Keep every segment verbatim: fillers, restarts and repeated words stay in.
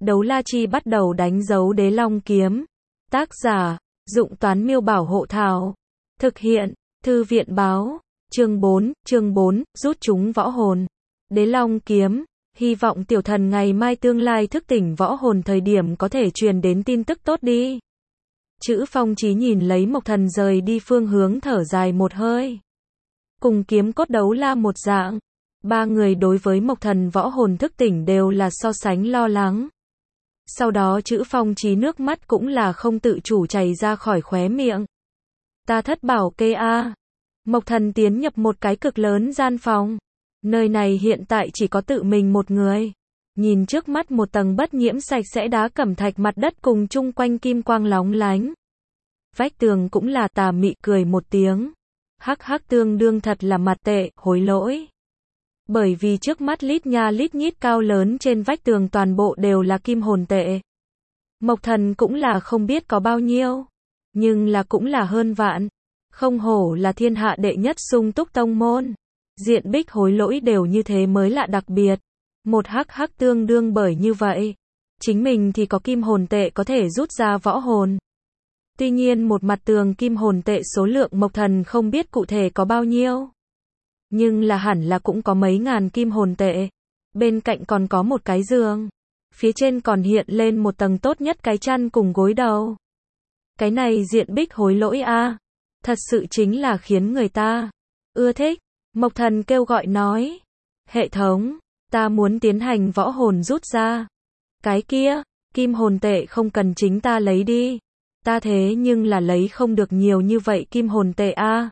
Đấu la chi bắt đầu đánh dấu đế long kiếm. Tác giả, Dụng Toán Miêu Bảo Hộ Thảo. Thực hiện, Thư viện Báo. Chương bốn, chương bốn, rút chúng võ hồn. Đế long kiếm, hy vọng tiểu thần ngày mai tương lai thức tỉnh võ hồn thời điểm có thể truyền đến tin tức tốt đi. Chữ Phong Chí nhìn lấy Mộc Thần rời đi phương hướng thở dài một hơi. Cùng kiếm cốt đấu la một dạng. Ba người đối với Mộc Thần võ hồn thức tỉnh đều là so sánh lo lắng. Sau đó Chữ Phong Chí nước mắt cũng là không tự chủ chảy ra khỏi khóe miệng. Ta thất bảo kê a. Mộc Thần tiến nhập một cái cực lớn gian phòng. Nơi này hiện tại chỉ có tự mình một người. Nhìn trước mắt một tầng bất nhiễm sạch sẽ đá cẩm thạch mặt đất cùng chung quanh kim quang lóng lánh. Vách tường cũng là tà mị cười một tiếng. Hắc hắc tương đương thật là mặt tệ, hối lỗi. Bởi vì trước mắt lít nha lít nhít cao lớn trên vách tường toàn bộ đều là kim hồn tệ. Mộc Thần cũng là không biết có bao nhiêu. Nhưng là cũng là hơn vạn. Không hổ là thiên hạ đệ nhất sung túc tông môn. Diện bích hối lỗi đều như thế mới lạ đặc biệt. Một hắc hắc tương đương bởi như vậy. Chính mình thì có kim hồn tệ có thể rút ra võ hồn. Tuy nhiên một mặt tường kim hồn tệ số lượng Mộc Thần không biết cụ thể có bao nhiêu. Nhưng là hẳn là cũng có mấy ngàn kim hồn tệ. Bên cạnh còn có một cái giường. Phía trên còn hiện lên một tầng tốt nhất cái chăn cùng gối đầu. Cái này diện bích hối lỗi a, thật sự chính là khiến người ta ưa thích. Mộc Thần kêu gọi nói. Hệ thống, ta muốn tiến hành võ hồn rút ra. Cái kia, kim hồn tệ không cần chính ta lấy đi. Ta thế nhưng là lấy không được nhiều như vậy kim hồn tệ a.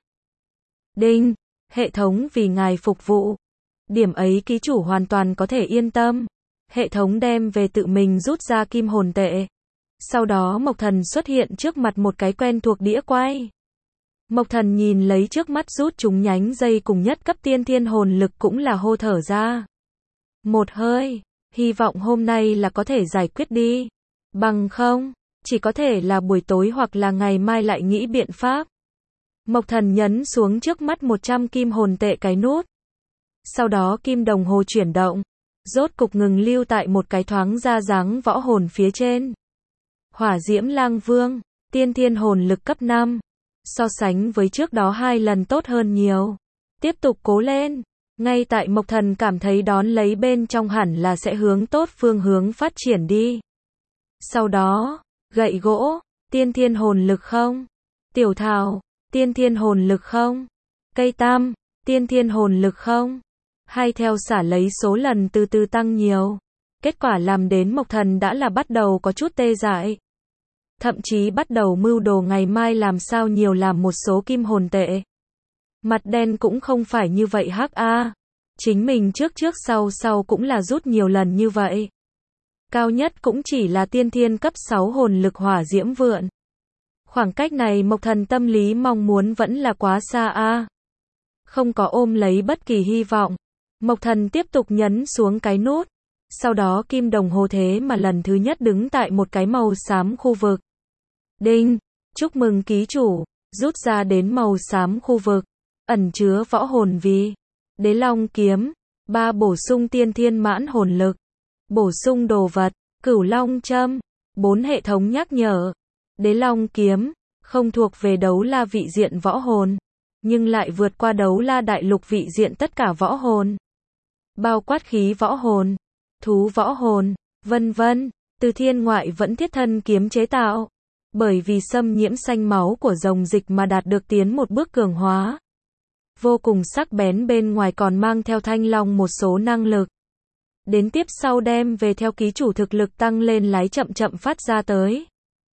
Đinh, hệ thống vì ngài phục vụ. Điểm ấy ký chủ hoàn toàn có thể yên tâm. Hệ thống đem về tự mình rút ra kim hồn tệ. Sau đó Mộc Thần xuất hiện trước mặt một cái quen thuộc đĩa quay. Mộc Thần nhìn lấy trước mắt rút chúng nhánh dây cùng nhất cấp tiên thiên hồn lực cũng là hô thở ra. Một hơi, hy vọng hôm nay là có thể giải quyết đi. Bằng không, chỉ có thể là buổi tối hoặc là ngày mai lại nghĩ biện pháp. Mộc Thần nhấn xuống trước mắt một trăm kim hồn tệ cái nút. Sau đó kim đồng hồ chuyển động. Rốt cục ngừng lưu tại một cái thoáng ra dáng võ hồn phía trên. Hỏa Diễm Lang Vương, tiên thiên hồn lực cấp năm. So sánh với trước đó hai lần tốt hơn nhiều. Tiếp tục cố lên. Ngay tại Mộc Thần cảm thấy đón lấy bên trong hẳn là sẽ hướng tốt phương hướng phát triển đi. Sau đó, gậy gỗ, tiên thiên hồn lực không. Tiểu thảo, tiên thiên hồn lực không. Cây tam, tiên thiên hồn lực không. Hai theo xả lấy số lần từ từ tăng nhiều. Kết quả làm đến Mộc Thần đã là bắt đầu có chút tê dại. Thậm chí bắt đầu mưu đồ ngày mai làm sao nhiều làm một số kim hồn tệ. Mặt đen cũng không phải như vậy hắc a. Chính mình trước trước sau sau cũng là rút nhiều lần như vậy. Cao nhất cũng chỉ là tiên thiên cấp sáu hồn lực hỏa diễm vượn. Khoảng cách này Mộc Thần tâm lý mong muốn vẫn là quá xa a. Không có ôm lấy bất kỳ hy vọng. Mộc Thần tiếp tục nhấn xuống cái nút. Sau đó kim đồng hồ thế mà lần thứ nhất đứng tại một cái màu xám khu vực. Đinh, chúc mừng ký chủ, rút ra đến màu xám khu vực, ẩn chứa võ hồn vì Đế Long kiếm, ba bổ sung tiên thiên mãn hồn lực, bổ sung đồ vật, Cửu Long châm, bốn hệ thống nhắc nhở. Đế Long kiếm, không thuộc về đấu la vị diện võ hồn, nhưng lại vượt qua đấu la đại lục vị diện tất cả võ hồn. Bao quát khí võ hồn, thú võ hồn, vân vân, từ thiên ngoại vẫn thiết thân kiếm chế tạo. Bởi vì xâm nhiễm xanh máu của rồng dịch mà đạt được tiến một bước cường hóa. Vô cùng sắc bén bên ngoài còn mang theo thanh long một số năng lực. Đến tiếp sau đem về theo ký chủ thực lực tăng lên lái chậm chậm phát ra tới.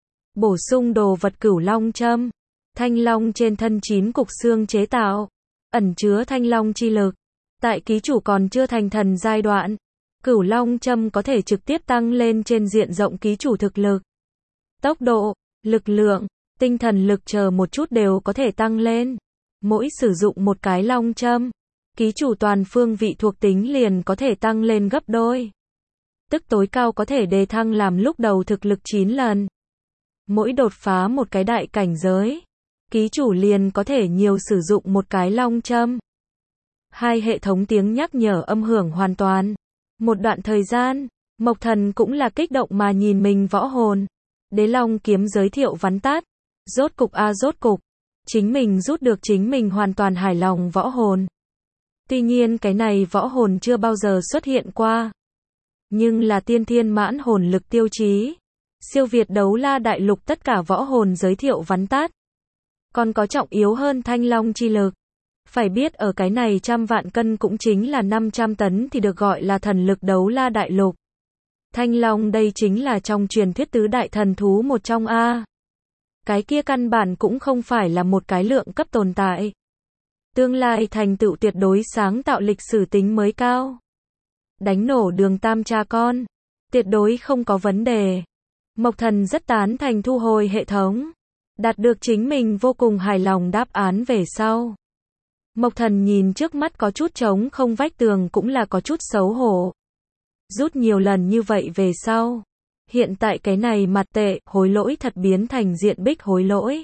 Bổ sung đồ vật Cửu Long châm. Thanh long trên thân chín cục xương chế tạo. Ẩn chứa thanh long chi lực. Tại ký chủ còn chưa thành thần giai đoạn. Cửu Long châm có thể trực tiếp tăng lên trên diện rộng ký chủ thực lực. Tốc độ, lực lượng, tinh thần lực chờ một chút đều có thể tăng lên. Mỗi sử dụng một cái long châm, ký chủ toàn phương vị thuộc tính liền có thể tăng lên gấp đôi. Tức tối cao có thể đề thăng làm lúc đầu thực lực chín lần. Mỗi đột phá một cái đại cảnh giới, ký chủ liền có thể nhiều sử dụng một cái long châm. Hai hệ thống tiếng nhắc nhở âm hưởng hoàn toàn. Một đoạn thời gian, Mộc Thần cũng là kích động mà nhìn mình võ hồn. Đế Long kiếm giới thiệu vắn tắt. Rốt cục a à, rốt cục. Chính mình rút được chính mình hoàn toàn hài lòng võ hồn. Tuy nhiên cái này võ hồn chưa bao giờ xuất hiện qua. Nhưng là tiên thiên mãn hồn lực tiêu chí. Siêu việt đấu la đại lục tất cả võ hồn giới thiệu vắn tắt. Còn có trọng yếu hơn thanh long chi lực. Phải biết ở cái này trăm vạn cân cũng chính là năm trăm tấn thì được gọi là thần lực đấu la đại lục. Thanh long đây chính là trong truyền thuyết tứ đại thần thú một trong A. Cái kia căn bản cũng không phải là một cái lượng cấp tồn tại. Tương lai thành tựu tuyệt đối sáng tạo lịch sử tính mới cao. Đánh nổ đường tam cha con. Tuyệt đối không có vấn đề. Mộc Thần rất tán thành thu hồi hệ thống. Đạt được chính mình vô cùng hài lòng đáp án về sau. Mộc Thần nhìn trước mắt có chút trống không vách tường cũng là có chút xấu hổ. Rút nhiều lần như vậy về sau. Hiện tại cái này mặt tệ, hối lỗi thật biến thành diện bích hối lỗi.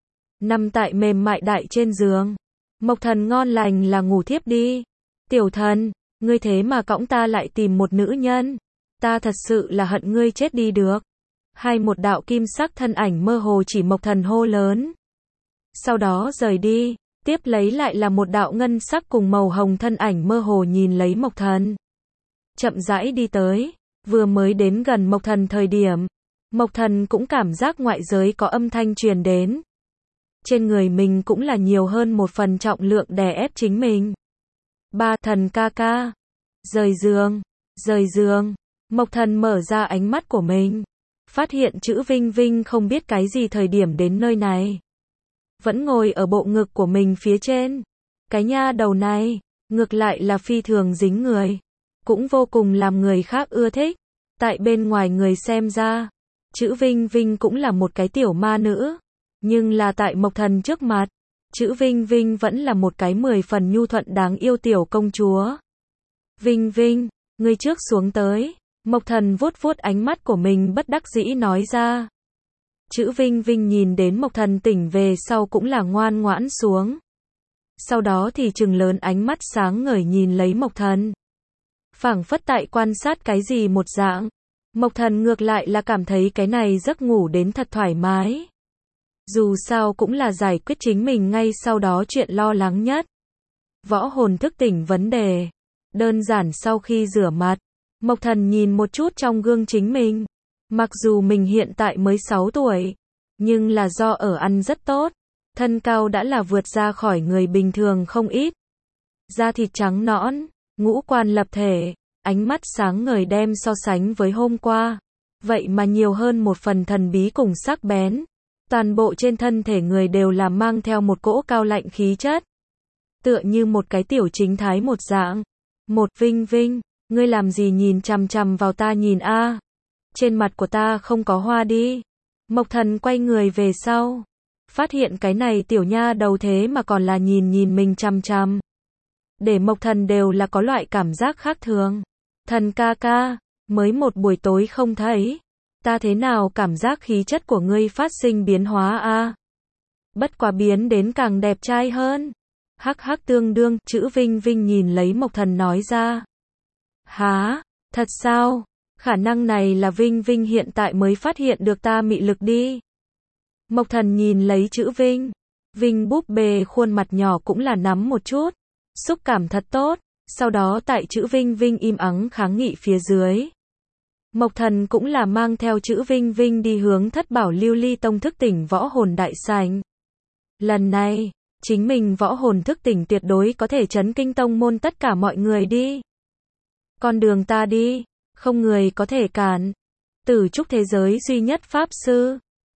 Nằm tại mềm mại đại trên giường. Mộc Thần ngon lành là ngủ thiếp đi. Tiểu thần, ngươi thế mà cõng ta lại tìm một nữ nhân. Ta thật sự là hận ngươi chết đi được. Hai một đạo kim sắc thân ảnh mơ hồ chỉ Mộc Thần hô lớn. Sau đó rời đi. Tiếp lấy lại là một đạo ngân sắc cùng màu hồng thân ảnh mơ hồ nhìn lấy Mộc Thần. Chậm rãi đi tới. Vừa mới đến gần Mộc Thần thời điểm. Mộc Thần cũng cảm giác ngoại giới có âm thanh truyền đến. Trên người mình cũng là nhiều hơn một phần trọng lượng đè ép chính mình. Ba thần ca ca. Rời giường. Rời giường. Mộc Thần mở ra ánh mắt của mình. Phát hiện chữ Vinh Vinh không biết cái gì thời điểm đến nơi này. Vẫn ngồi ở bộ ngực của mình phía trên. Cái nha đầu này. Ngược lại là phi thường dính người. Cũng vô cùng làm người khác ưa thích. Tại bên ngoài người xem ra. Chữ Vinh Vinh cũng là một cái tiểu ma nữ. Nhưng là tại Mộc Thần trước mặt. Chữ Vinh Vinh vẫn là một cái mười phần nhu thuận đáng yêu tiểu công chúa. Vinh Vinh, ngươi trước xuống tới. Mộc Thần vuốt vuốt ánh mắt của mình bất đắc dĩ nói ra. Chữ Vinh Vinh nhìn đến Mộc Thần tỉnh về sau cũng là ngoan ngoãn xuống. Sau đó thì trừng lớn ánh mắt sáng ngời nhìn lấy Mộc Thần. Phảng phất tại quan sát cái gì một dạng. Mộc Thần ngược lại là cảm thấy cái này giấc ngủ đến thật thoải mái. Dù sao cũng là giải quyết chính mình ngay sau đó chuyện lo lắng nhất. Võ hồn thức tỉnh vấn đề. Đơn giản sau khi rửa mặt. Mộc Thần nhìn một chút trong gương chính mình. Mặc dù mình hiện tại mới sáu tuổi. Nhưng là do ở ăn rất tốt. Thân cao đã là vượt ra khỏi người bình thường không ít. Da thịt trắng nõn. Ngũ quan lập thể. Ánh mắt sáng ngời đem so sánh với hôm qua. Vậy mà nhiều hơn một phần thần bí cùng sắc bén. Toàn bộ trên thân thể người đều là mang theo một cỗ cao lạnh khí chất. Tựa như một cái tiểu chính thái một dạng. Một Vinh Vinh, ngươi làm gì nhìn chằm chằm vào ta nhìn a? Trên mặt của ta không có hoa đi. Mộc Thần quay người về sau. Phát hiện cái này tiểu nha đầu thế mà còn là nhìn nhìn mình chằm chằm. Để Mộc Thần đều là có loại cảm giác khác thường. Thần ca ca, mới một buổi tối không thấy. Ta thế nào cảm giác khí chất của ngươi phát sinh biến hóa a? À? Bất quá biến đến càng đẹp trai hơn. Hắc hắc tương đương, chữ Vinh Vinh nhìn lấy Mộc Thần nói ra. Hả? Thật sao? Khả năng này là Vinh Vinh hiện tại mới phát hiện được ta mị lực đi. Mộc Thần nhìn lấy chữ Vinh. Vinh búp bê khuôn mặt nhỏ cũng là nắm một chút. Xúc cảm thật tốt. Sau đó tại chữ Vinh Vinh im ắng kháng nghị phía dưới. Mộc Thần cũng là mang theo chữ Vinh Vinh đi hướng Thất Bảo Lưu Ly Tông thức tỉnh võ hồn đại sảnh. Lần này, chính mình võ hồn thức tỉnh tuyệt đối có thể chấn kinh tông môn tất cả mọi người đi. Con đường ta đi, không người có thể cản. Tử trúc thế giới duy nhất pháp sư.